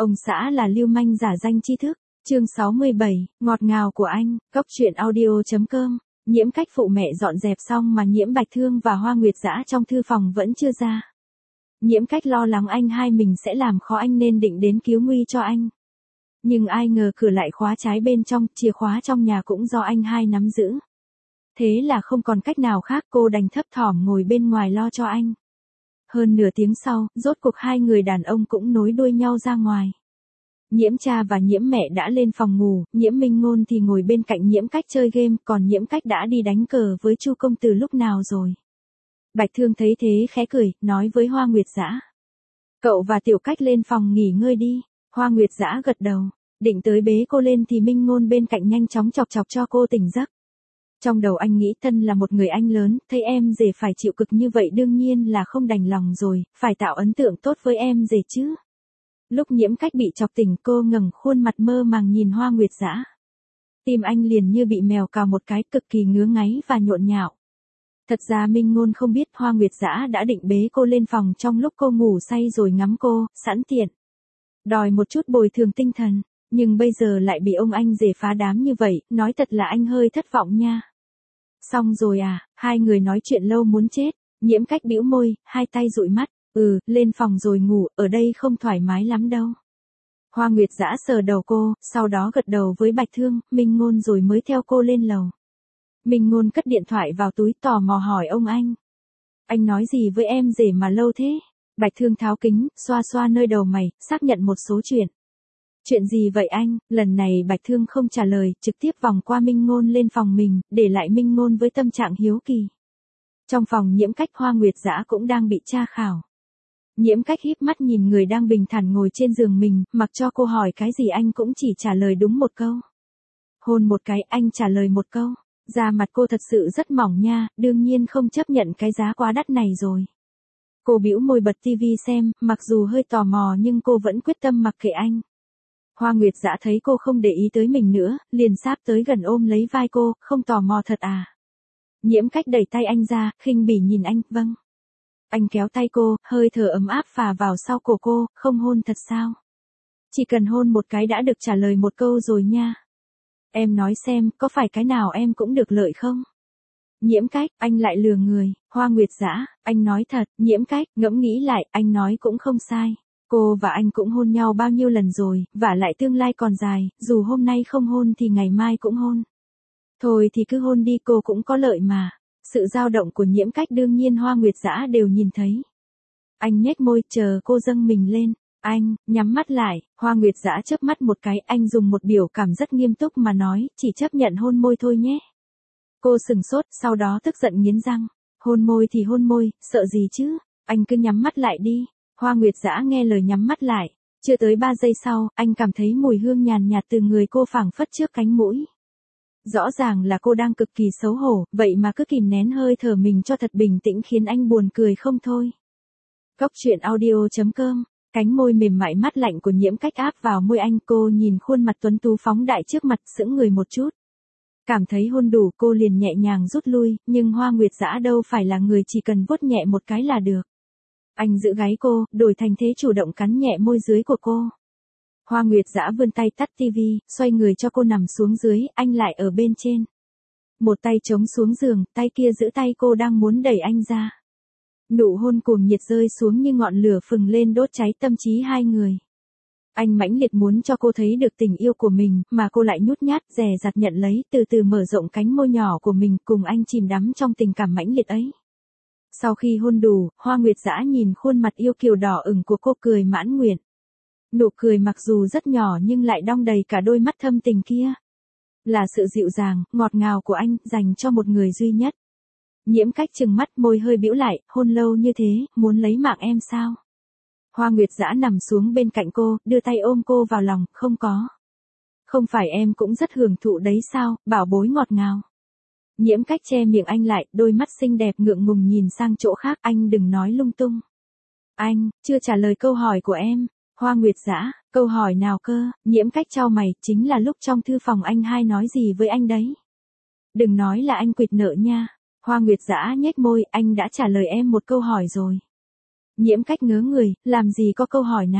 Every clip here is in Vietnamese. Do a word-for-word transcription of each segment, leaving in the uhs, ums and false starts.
Ông xã là lưu manh giả danh tri thức. Chương sáu mươi bảy, ngọt ngào của anh, cốc truyện audio chấm com. Nhiễm Cách phụ mẹ dọn dẹp xong mà Nhiễm Bạch Thương và Hoa Nguyệt Dã trong thư phòng vẫn chưa ra. Nhiễm Cách lo lắng anh hai mình sẽ làm khó anh nên định đến cứu nguy cho anh. Nhưng ai ngờ cửa lại khóa trái bên trong, chìa khóa trong nhà cũng do anh hai nắm giữ. Thế là không còn cách nào khác, cô đành thấp thỏm ngồi bên ngoài lo cho anh. Hơn nửa tiếng sau, rốt cuộc hai người đàn ông cũng nối đuôi nhau ra ngoài. Nhiễm cha và Nhiễm mẹ đã lên phòng ngủ, Nhiễm Minh Ngôn thì ngồi bên cạnh Nhiễm Cách chơi game, còn Nhiễm Cách đã đi đánh cờ với Chu công từ lúc nào rồi. Bạch Thương thấy thế khẽ cười, nói với Hoa Nguyệt Dã: "Cậu và Tiểu Cách lên phòng nghỉ ngơi đi." Hoa Nguyệt Dã gật đầu, định tới bế cô lên thì Minh Ngôn bên cạnh nhanh chóng chọc chọc cho cô tỉnh giấc. Trong đầu anh nghĩ thân là một người anh lớn, thấy em rể phải chịu cực như vậy đương nhiên là không đành lòng rồi, phải tạo ấn tượng tốt với em rể chứ. Lúc Nhiễm Cách bị chọc tỉnh, cô ngẩng khuôn mặt mơ màng nhìn Hoa Nguyệt Dã. Tim anh liền như bị mèo cào một cái, cực kỳ ngứa ngáy và nhộn nhạo. Thật ra Minh Ngôn không biết Hoa Nguyệt Dã đã định bế cô lên phòng trong lúc cô ngủ say rồi ngắm cô, sẵn tiện đòi một chút bồi thường tinh thần, nhưng bây giờ lại bị ông anh rể phá đám như vậy, nói thật là anh hơi thất vọng nha. Xong rồi à, hai người nói chuyện lâu muốn chết. Nhiễm Cách bĩu môi, hai tay dụi mắt, ừ, lên phòng rồi ngủ, ở đây không thoải mái lắm đâu. Hoa Nguyệt Dã sờ đầu cô, sau đó gật đầu với Bạch Thương, Minh Ngôn rồi mới theo cô lên lầu. Minh Ngôn cất điện thoại vào túi, tò mò hỏi ông anh: "Anh nói gì với em rể mà lâu thế?" Bạch Thương tháo kính, xoa xoa nơi đầu mày, xác nhận một số chuyện. "Chuyện gì vậy anh?" Lần này Bạch Thương không trả lời, trực tiếp vòng qua Minh Ngôn lên phòng mình, để lại Minh Ngôn với tâm trạng hiếu kỳ. Trong phòng Nhiễm Cách, Hoa Nguyệt Dã cũng đang bị tra khảo. Nhiễm Cách híp mắt nhìn người đang bình thản ngồi trên giường mình, mặc cho cô hỏi cái gì anh cũng chỉ trả lời đúng một câu. Hôn một cái, anh trả lời một câu. Da mặt cô thật sự rất mỏng nha, đương nhiên không chấp nhận cái giá quá đắt này rồi. Cô bĩu môi bật tivi xem, mặc dù hơi tò mò nhưng cô vẫn quyết tâm mặc kệ anh. Hoa Nguyệt Dã thấy cô không để ý tới mình nữa, liền sáp tới gần ôm lấy vai cô, "Không tò mò thật à?" Nhiễm Cách đẩy tay anh ra, khinh bỉ nhìn anh, "Vâng." Anh kéo tay cô, hơi thở ấm áp phả vào sau cổ cô, "Không hôn thật sao? Chỉ cần hôn một cái đã được trả lời một câu rồi nha. Em nói xem, có phải cái nào em cũng được lợi không?" Nhiễm Cách, anh lại lừa người. Hoa Nguyệt Dã, anh nói thật. Nhiễm Cách, ngẫm nghĩ lại, anh nói cũng không sai. Cô và anh cũng hôn nhau bao nhiêu lần rồi, vả lại tương lai còn dài, dù hôm nay không hôn thì ngày mai cũng hôn. Thôi thì cứ hôn đi, cô cũng có lợi mà. Sự dao động của Nhiễm Cách đương nhiên Hoa Nguyệt Dã đều nhìn thấy. Anh nhếch môi, chờ cô dâng mình lên. Anh, nhắm mắt lại. Hoa Nguyệt Dã chớp mắt một cái, anh dùng một biểu cảm rất nghiêm túc mà nói, "Chỉ chấp nhận hôn môi thôi nhé." Cô sừng sốt, sau đó tức giận nghiến răng. "Hôn môi thì hôn môi, sợ gì chứ, anh cứ nhắm mắt lại đi." Hoa Nguyệt Dã nghe lời nhắm mắt lại. Chưa tới ba giây sau, anh cảm thấy mùi hương nhàn nhạt từ người cô phảng phất trước cánh mũi. Rõ ràng là cô đang cực kỳ xấu hổ, vậy mà cứ kìm nén hơi thở mình cho thật bình tĩnh khiến anh buồn cười không thôi. Cốc truyện audio chấm com. Cánh môi mềm mại mát lạnh của Nhiễm Cách áp vào môi anh, cô nhìn khuôn mặt tuấn tú phóng đại trước mặt, sững người một chút. Cảm thấy hôn đủ, cô liền nhẹ nhàng rút lui, nhưng Hoa Nguyệt Dã đâu phải là người chỉ cần vuốt nhẹ một cái là được. Anh giữ gáy cô, đổi thành thế chủ động cắn nhẹ môi dưới của cô. Hoa Nguyệt Dã vươn tay tắt tivi, xoay người cho cô nằm xuống dưới, anh lại ở bên trên. Một tay chống xuống giường, tay kia giữ tay cô đang muốn đẩy anh ra. Nụ hôn cuồng nhiệt rơi xuống như ngọn lửa phừng lên đốt cháy tâm trí hai người. Anh mãnh liệt muốn cho cô thấy được tình yêu của mình, mà cô lại nhút nhát, dè dặt nhận lấy, từ từ mở rộng cánh môi nhỏ của mình, cùng anh chìm đắm trong tình cảm mãnh liệt ấy. Sau khi hôn đủ, Hoa Nguyệt Dã nhìn khuôn mặt yêu kiều đỏ ửng của cô, cười mãn nguyện. Nụ cười mặc dù rất nhỏ nhưng lại đong đầy cả đôi mắt thâm tình kia. Là sự dịu dàng, ngọt ngào của anh, dành cho một người duy nhất. Nhiễm Cách trừng mắt, môi hơi bĩu lại, "Hôn lâu như thế, muốn lấy mạng em sao?" Hoa Nguyệt Dã nằm xuống bên cạnh cô, đưa tay ôm cô vào lòng, "Không có. Không phải em cũng rất hưởng thụ đấy sao, bảo bối ngọt ngào." Nhiễm Cách che miệng anh lại, đôi mắt xinh đẹp ngượng ngùng nhìn sang chỗ khác, "Anh đừng nói lung tung." "Anh, chưa trả lời câu hỏi của em." Hoa Nguyệt Dã, "Câu hỏi nào cơ?" Nhiễm Cách chau mày, "Chính là lúc trong thư phòng anh hai nói gì với anh đấy. Đừng nói là anh quỵt nợ nha." Hoa Nguyệt Dã nhếch môi, "Anh đã trả lời em một câu hỏi rồi." Nhiễm Cách ngớ người, "Làm gì có câu hỏi nào?"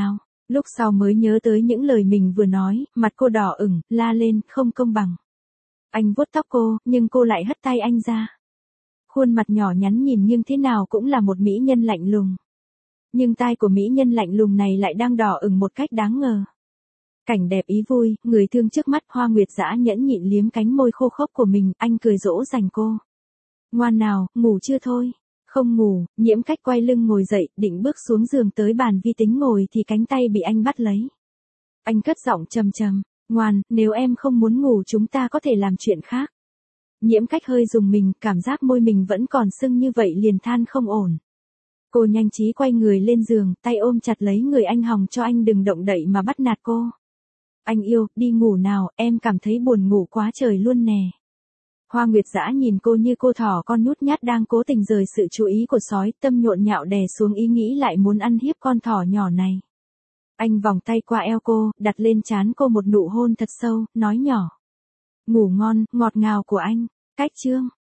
Lúc sau mới nhớ tới những lời mình vừa nói, mặt cô đỏ ửng, la lên, không công bằng. Anh vuốt tóc cô, nhưng cô lại hất tay anh ra. Khuôn mặt nhỏ nhắn nhìn nhưng thế nào cũng là một mỹ nhân lạnh lùng. Nhưng tai của mỹ nhân lạnh lùng này lại đang đỏ ửng một cách đáng ngờ. Cảnh đẹp ý vui, người thương trước mắt, Hoa Nguyệt Dã nhẫn nhịn liếm cánh môi khô khốc của mình, anh cười dỗ dành cô. Ngoan nào, ngủ chưa thôi? Không ngủ, Nhiễm Cách quay lưng ngồi dậy, định bước xuống giường tới bàn vi tính ngồi thì cánh tay bị anh bắt lấy. Anh cất giọng trầm trầm, ngoan, nếu em không muốn ngủ chúng ta có thể làm chuyện khác. Nhiễm Cách hơi rùng mình, cảm giác môi mình vẫn còn sưng như vậy liền than không ổn. Cô nhanh trí quay người lên giường, tay ôm chặt lấy người anh hòng cho anh đừng động đậy mà bắt nạt cô. Anh yêu, đi ngủ nào, em cảm thấy buồn ngủ quá trời luôn nè. Hoa Nguyệt Dã nhìn cô như cô thỏ con nhút nhát đang cố tình rời sự chú ý của sói, tâm nhộn nhạo đè xuống ý nghĩ lại muốn ăn hiếp con thỏ nhỏ này. Anh vòng tay qua eo cô, đặt lên trán cô một nụ hôn thật sâu, nói nhỏ. Ngủ ngon, ngọt ngào của anh. Cách chương